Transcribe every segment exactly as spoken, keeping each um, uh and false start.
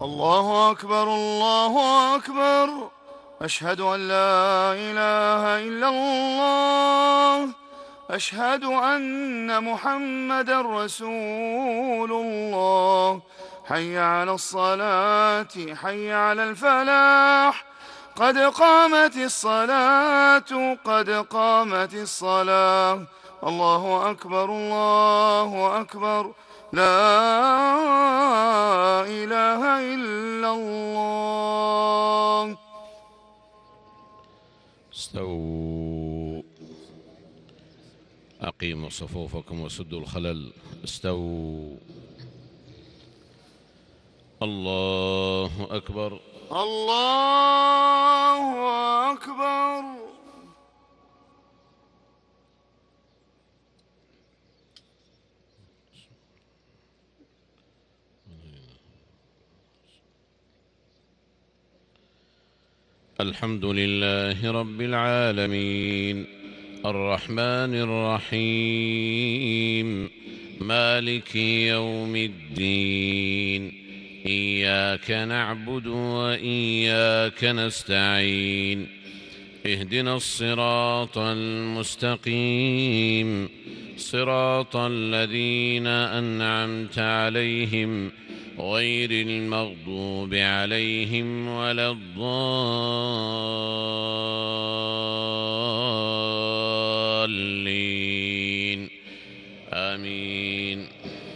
الله أكبر الله أكبر. أشهد أن لا إله إلا الله. أشهد أن محمدًا رسول الله. حي على الصلاة حي على الفلاح. قد قامت الصلاة قد قامت الصلاة. الله أكبر الله أكبر. لا إله إلا الله. استووا، أقيموا صفوفكم وسدوا الخلل. استووا. الله أكبر الله أكبر. الحمد لله رب العالمين، الرحمن الرحيم، مالك يوم الدين. إياك نعبد وإياك نستعين. اهدنا الصراط المستقيم، صراط الذين أنعمت عليهم غير المغضوب عليهم ولا الضالين. آمين.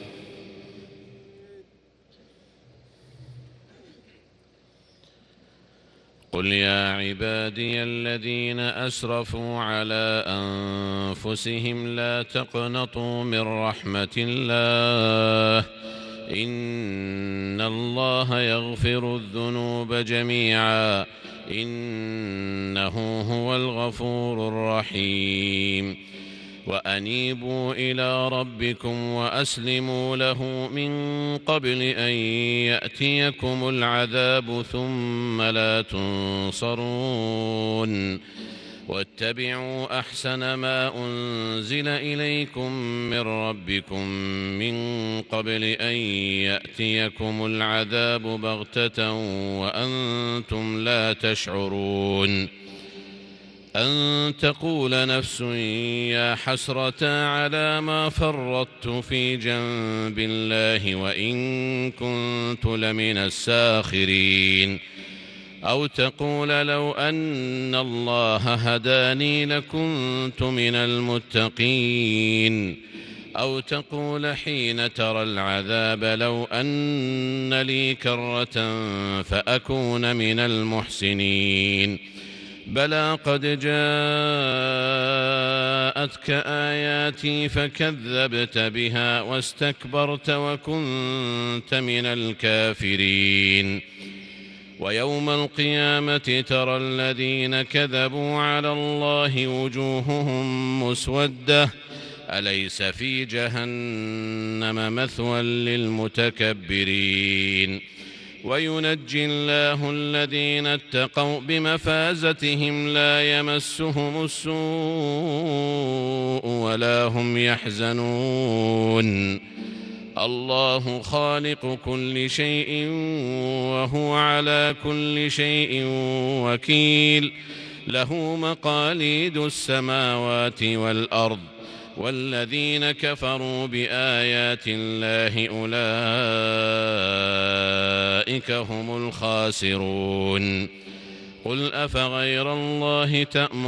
قل يا عبادي الذين أسرفوا على أنفسهم لا تقنطوا من رحمة الله، إن الله يغفر الذنوب جميعا، إنه هو الغفور الرحيم. وأنيبوا إلى ربكم وأسلموا له من قبل أن يأتيكم العذاب ثم لا تنصرون. واتبعوا أحسن ما أنزل إليكم من ربكم من قبل أن يأتيكم العذاب بغتة وأنتم لا تشعرون. أن تقول نفس يا حسرة على ما فرطت في جنب الله وإن كنت لمن الساخرين. أو تقول لو أن الله هداني لكنت من المتقين. أو تقول حين ترى العذاب لو أن لي كرة فأكون من المحسنين. بلى قد جاءتك آياتي فكذبت بها واستكبرت وكنت من الكافرين. ويوم القيامة ترى الذين كذبوا على الله وجوههم مسودة، أليس في جهنم مثوى للمتكبرين. وينجي الله الذين اتقوا بمفازتهم لا يمسهم السوء ولا هم يحزنون. الله خالق كل شيء وهو على كل شيء وكيل. له مقاليد السماوات والأرض، والذين كفروا بآيات الله أولئك هم الخاسرون. قل أفغير الله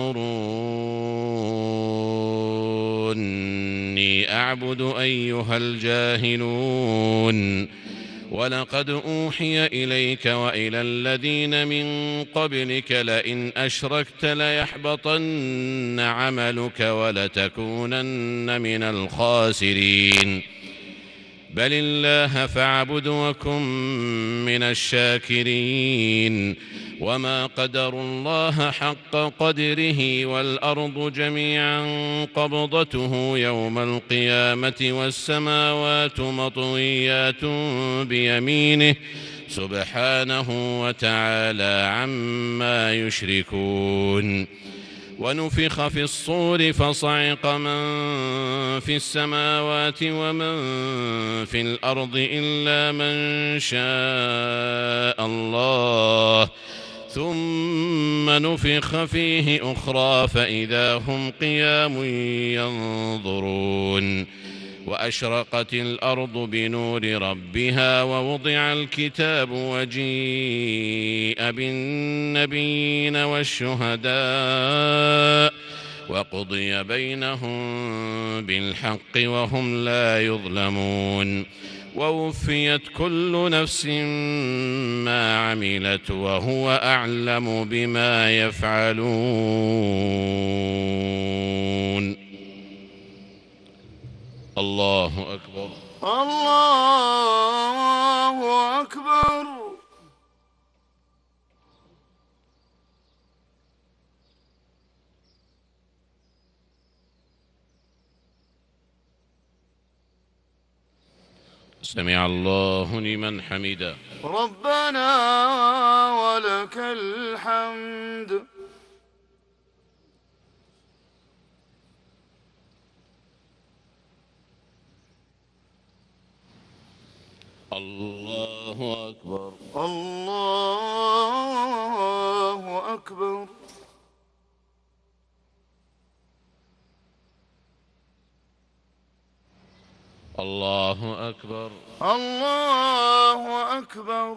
تأمروني أعبد أيها الجاهلون. ولقد أوحي إليك وإلى الذين من قبلك لئن أشركت ليحبطن عملك ولتكونن من الخاسرين. بل الله فاعبد وكن من الشاكرين. وما قدروا الله حق قدره والأرض جميعا قبضته يوم القيامة والسماوات مطويات بيمينه سبحانه وتعالى عما يشركون. ونفخ في الصور فصعق من في السماوات ومن في الأرض إلا من شاء شاء الله ثم نفخ فيه أخرى فإذا هم قيام ينظرون وأشرقت الأرض بنور ربها ووضع الكتاب وجيء بالنبيين والشهداء وقضي بينهم بالحق وهم لا يظلمون ووفيت كل نفس ما عملت وهو أعلم بما يفعلون. الله أكبر. الله أكبر. سمع الله لمن حمده. ربنا ولك الحمد. الله أكبر. الله أكبر. الله أكبر. الله أكبر.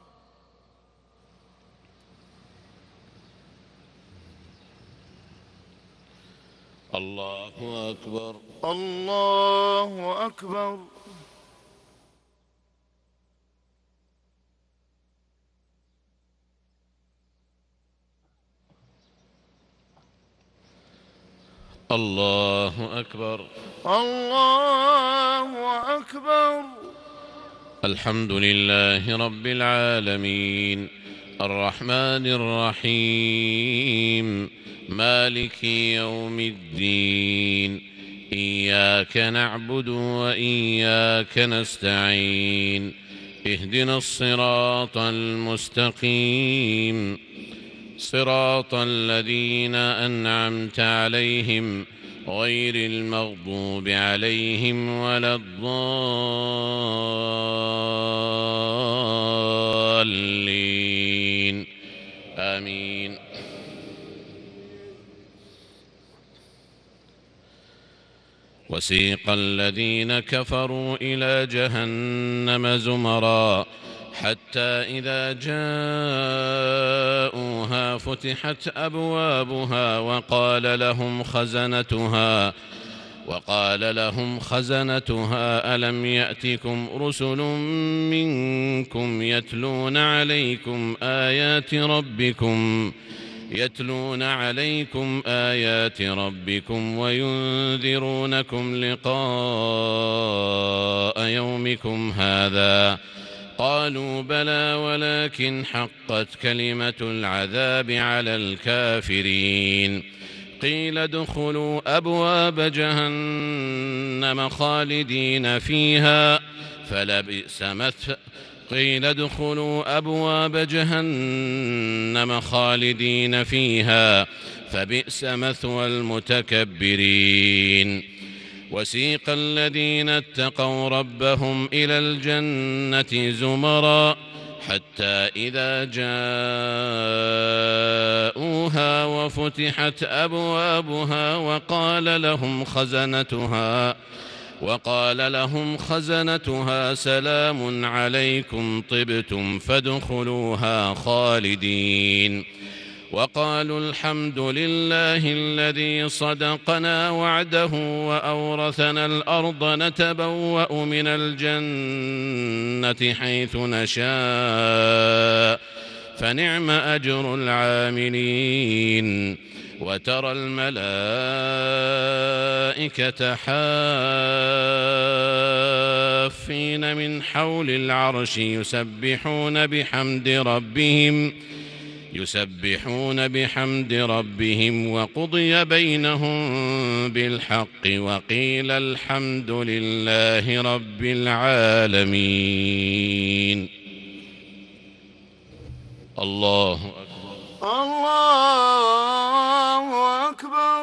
الله أكبر. الله أكبر. الله أكبر. الله أكبر. الحمد لله رب العالمين الرحمن الرحيم مالك يوم الدين إياك نعبد وإياك نستعين اهدنا الصراط المستقيم صراط الذين أنعمت عليهم غير المغضوب عليهم ولا الضالين آمين. وسيق الذين كفروا إلى جهنم زمرا حتى إذا جاءوها فتحت أبوابها وقال لهم خزنتها وقال لهم خزنتها ألم يأتكم رسل منكم يتلون عليكم آيات ربكم يتلون عليكم آيات ربكم وينذرونكم لقاء يومكم هذا قالوا بلى ولكن حقت كلمة العذاب على الكافرين قيل ادخلوا أبواب جهنم خالدين فيها فلبئس مثوى قيل ادخلوا أبواب جهنم خالدين فيها فبئس مثوى المتكبرين. وسيق الذين اتقوا ربهم إلى الجنة زمرا حتى إذا جاءوها وفتحت أبوابها وقال لهم خزنتها وقال لهم خزنتها سلام عليكم طبتم فادخلوها خالدين وقالوا الحمد لله الذي صدقنا وعده وأورثنا الأرض نتبوأ من الجنة حيث نشاء فنعم أجر العاملين. وترى الملائكة حافين من حول العرش يسبحون بحمد ربهم يسبحون بحمد ربهم وقضي بينهم بالحق وقيل الحمد لله رب العالمين. الله أكبر. الله أكبر.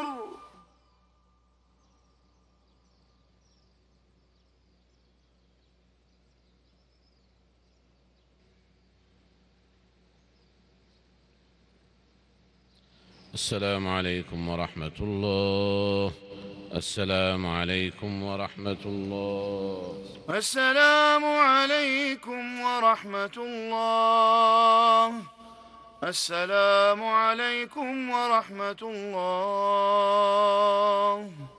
السلام عليكم ورحمة الله. السلام عليكم ورحمة الله. السلام عليكم ورحمة الله. السلام عليكم ورحمة الله.